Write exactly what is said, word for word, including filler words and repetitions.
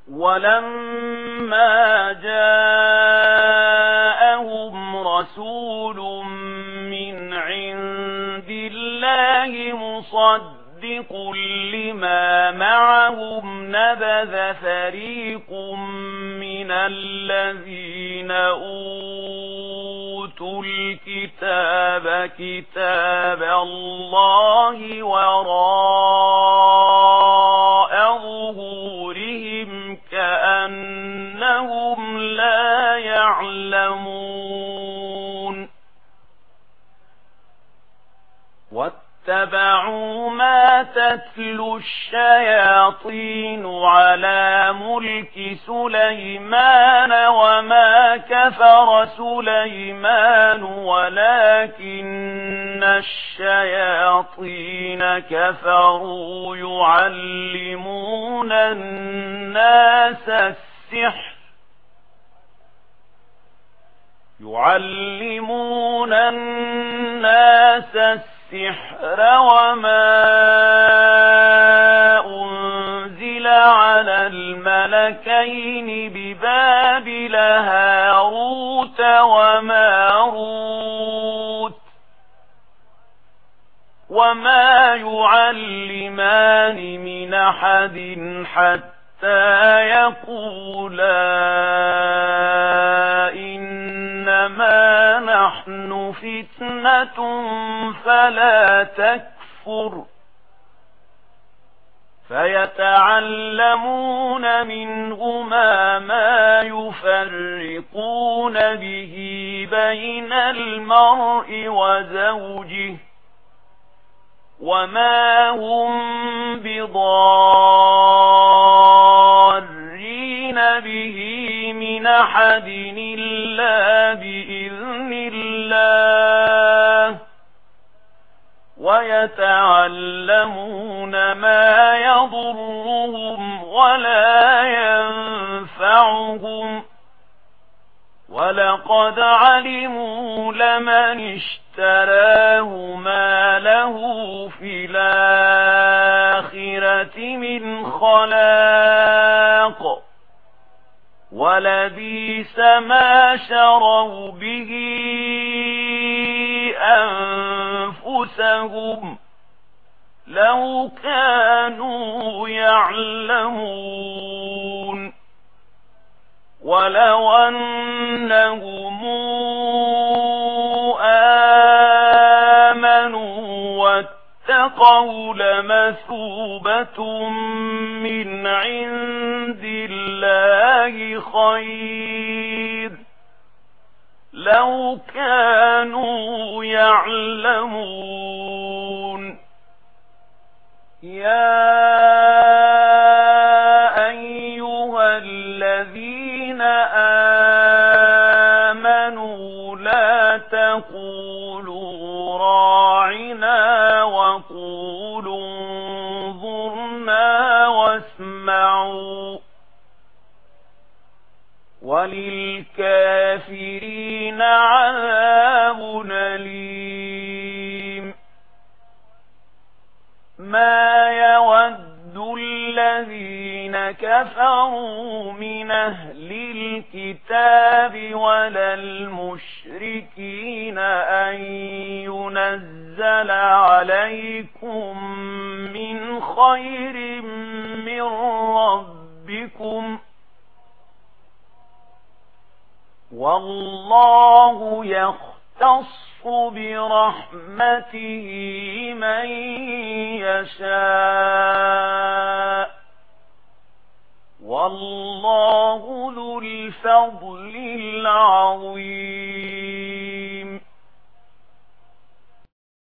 ولما جاءهم رسول من عند الله مصدق لما معهم نبذ فريق من الذين أوتوا الكتاب كتاب الله وراء ظهورهم كأنهم لا يعلمون واتبعوا ما تتلو الشياطين على ملك سليمان وما كفر سليمان ولكن الشياطين كفروا يعلمون الناس السحر يعلمون الناس السحر السحر وما أنزل على الملكين ببابل هاروت وماروت وما يعلمان من أحد حتى يقولا إنما نحن فتنة فلا تكفر فيتعلمون منهما ما يفرقون به بين المرء وزوجه وما هم بضارين به من أحد إلا بإذن الله ويتعلمون ما يضرهم ولا ينفعهم ولقد علموا لمن اشتراه ما له في الآخرة من خلاق ولبئس ما شروا به أنفسهم لو كانوا يعلمون ولو أنهم آمنوا واتقوا لمثوبة من عند الله خير لو كانوا يعلمون يا أيها الذين آمنوا لا تقولوا راعنا وقولوا انظرنا واسمعوا وللكافرين عذاب أليم ما يود الذين كفروا من أهل الكتاب ولا المشركين أن ينزل عليكم من خير من ربكم والله يختص برحمته من يشاء والله ذو الفضل العظيم